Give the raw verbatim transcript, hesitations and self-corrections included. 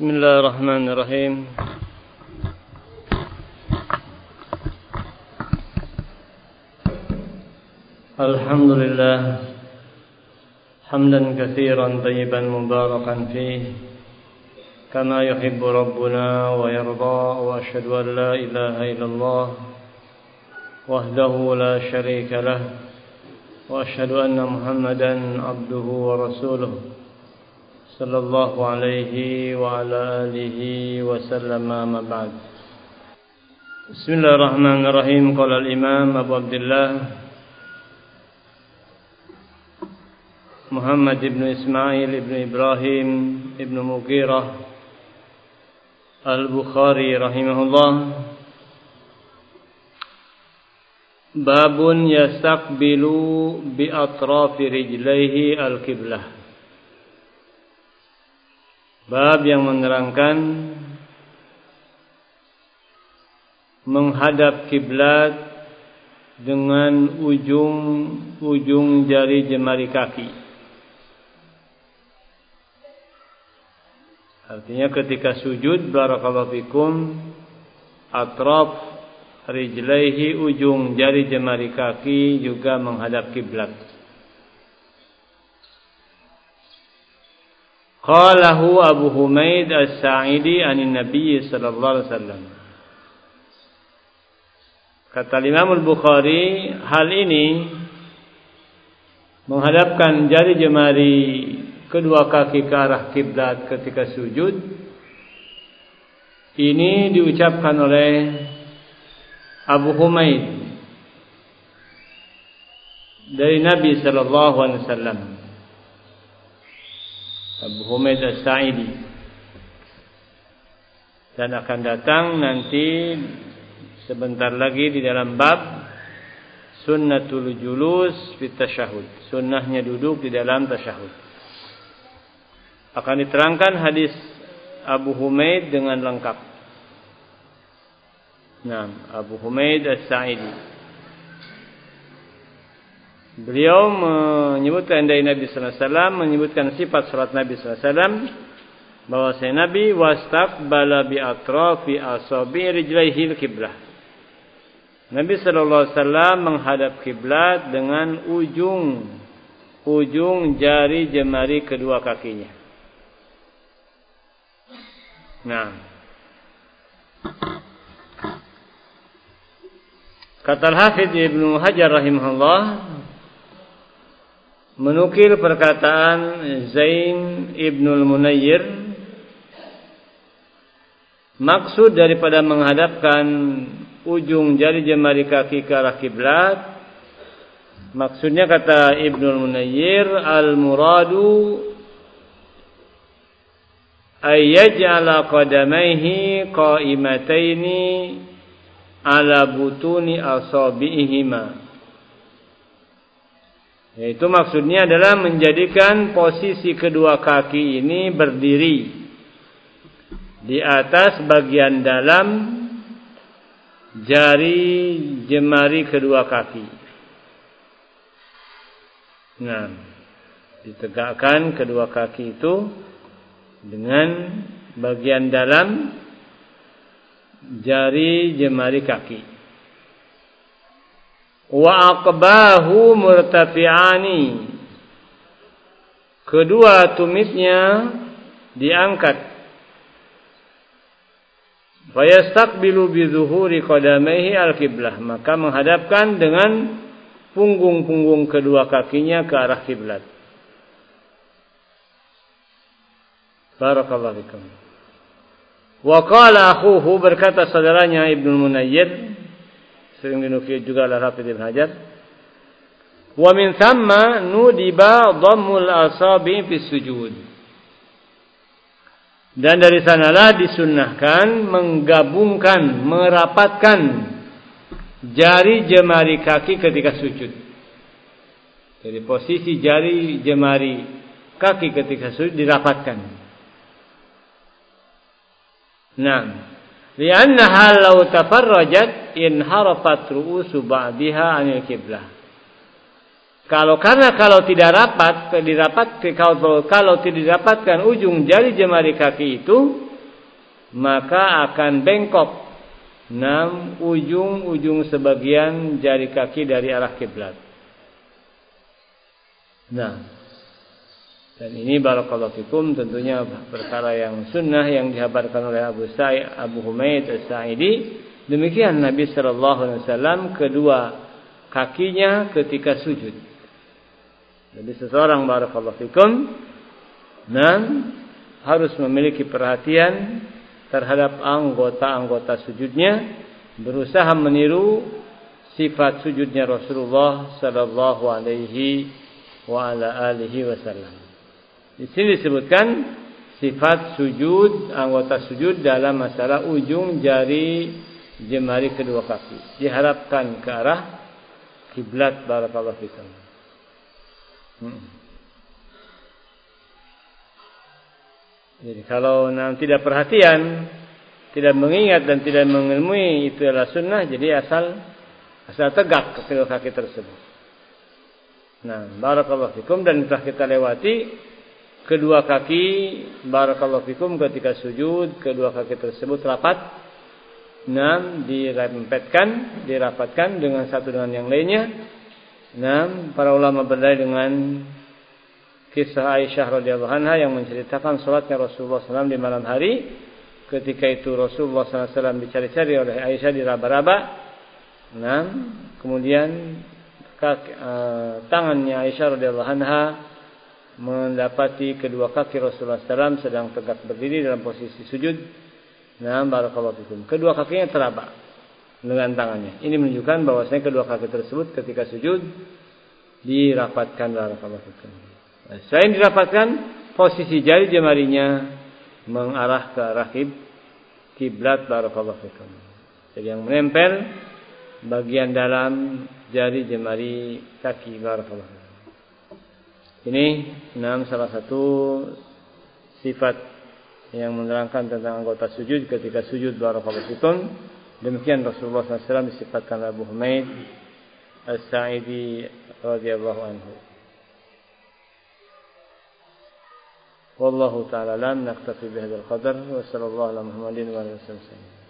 Bismillahirrahmanirrahim. Alhamdulillah hamdan katsiran tayyiban mubarakan fih kama yuhibbu rabbuna wa yarda, wa asyhadu an la ilaha illallah wahdahu la syarika lah, wa asyhadu anna Muhammadan abduhu wa rasuluh sallallahu alaihi wa ala alihi wa sallama ma ba'd. Bismillahirrahmanirrahim. Qala al-Imam Abu Abdullah Muhammad ibn Ismail ibn Ibrahim ibn Mughirah Al-Bukhari rahimahullah, babun yastaqbilu bi atrafi rijlaihi al-qiblah. Bab yang menerangkan menghadap kiblat dengan ujung-ujung jari jemari kaki. Artinya ketika sujud, barakallahu fikum, atraf rijlaihi, ujung jari jemari kaki juga menghadap kiblat. Qalahu Abu Humaid As-Sa'idi anin Nabi sallallahu alaihi wasallam. Kata Imam Al-Bukhari, hal ini menghadapkan jari jemari kedua kaki ke arah kiblat ketika sujud, ini diucapkan oleh Abu Humaid dari Nabi sallallahu alaihi wasallam. Abu Humaid As-Sa'idi. Dan akan datang nanti sebentar lagi di dalam bab sunnatul julus fit tasyahud, sunnahnya duduk di dalam tasyahud. Akan diterangkan hadis Abu Humaid dengan lengkap. Nah, Abu Humaid As-Sa'idi, beliau menyebutkan dari Nabi sallallahu alaihi wasallam, menyebutkan sifat salat Nabi sallallahu alaihi wasallam, bahwa saya Nabi wastaqbala bi atrafi asabi rijlaihi al-qiblah. Nabi sallallahu alaihi wasallam menghadap kiblat dengan ujung ujung jari jemari kedua kakinya. Nah, kata Al-Hafidz Ibnu Hajar rahimahullah, menukil perkataan Zain Ibnul Munayyir, maksud daripada menghadapkan ujung jari jemari kaki ke arah kiblat, maksudnya kata Ibnul Munayyir, al-muradu ay yaj'ala qadamaihi qa'imataini ala butuni asabi'ihima. Yaitu maksudnya adalah menjadikan posisi kedua kaki ini berdiri di atas bagian dalam jari jemari kedua kaki. Nah, ditegakkan kedua kaki itu dengan bagian dalam jari jemari kaki. Wa aqbahu murtafi'ani, kedua tumitnya diangkat. Fa yastaqbilu bi zuhuri qadamaihi al-qiblah, maka menghadapkan dengan punggung-punggung kedua kakinya ke arah kiblat. Barakallahu fikum. Wa qala akhuhu, berkata saudaranya Ibnu Munayyir, sering dinukil juga oleh Hafidz Ibnu Hajar, wa min thamma nudiba dhammul asabi fi sujud. Dan dari sanalah disunnahkan menggabungkan, merapatkan jari jemari kaki ketika sujud. Jadi posisi jari jemari kaki ketika sujud dirapatkan. Nah, li'annaha law tafarrajat inharafat ru'usu ba'diha 'anil qiblah. Kalau karena kalau tidak rapat, dirapat kalau kalau tidak didapatkan ujung jari jemari kaki itu, maka akan bengkok enam ujung-ujung sebagian jari kaki dari arah kiblat. Nah, dan ini barakallahu fikum tentunya perkara yang sunnah yang dihabarkan oleh Abu Sa'id Abu Humaid As-Sa'idi. Demikian Nabi sallallahu alaihi wasallam kedua kakinya ketika sujud. Jadi seseorang barakallahu fikum dan harus memiliki perhatian terhadap anggota-anggota sujudnya, berusaha meniru sifat sujudnya Rasulullah sallallahu alaihi wa ala alihi wasallam. Di sini disebutkan sifat sujud, anggota sujud dalam masalah ujung jari jemari kedua kaki. Diharapkan ke arah kiblat barakallahu fikum. Hmm. Jadi kalau nanti tidak perhatian, tidak mengingat dan tidak mengilmui itu adalah sunnah, jadi asal asal tegak kedua kaki tersebut. Nah, barakallahu fikum, dan telah kita lewati kedua kaki barakallahu fikum ketika sujud, kedua kaki tersebut rapat, enam dirempetkan, dirapatkan dengan satu dengan yang lainnya. Enam para ulama berdalil dengan kisah Aisyah radhiyallahu anha yang menceritakan salatnya Rasulullah sallallahu alaihi wasallam di malam hari. Ketika itu Rasulullah sallallahu alaihi wasallam dicari-cari oleh Aisyah, diraba-raba. Enam kemudian kaki, uh, tangannya Aisyah radhiyallahu anha mendapati kedua kaki Rasulullah sallallahu alaihi wasallam sedang tegak berdiri dalam posisi sujud. Nah, barakallahu fikum. Kedua kakinya teraba dengan tangannya. Ini menunjukkan bahwasanya kedua kaki tersebut ketika sujud dirapatkan barakallahu fikum. Nah, selain dirapatkan, posisi jari jemarinya mengarah ke arah kiblat barakallahu fikum. Jadi yang menempel bagian dalam jari jemari kaki barakallahu fikum. Ini enam salah satu sifat yang menerangkan tentang anggota sujud ketika sujud barakallahu fikum. Demikian Rasulullah sallallahu alaihi wasallam disifatkan Abu Humaid As-Sa'idi radhiyallahu anhu. Wallahu ta'ala alam, naktafi bihadzal qadar wa sallallahu ala Muhammadin wa alihi wasallam.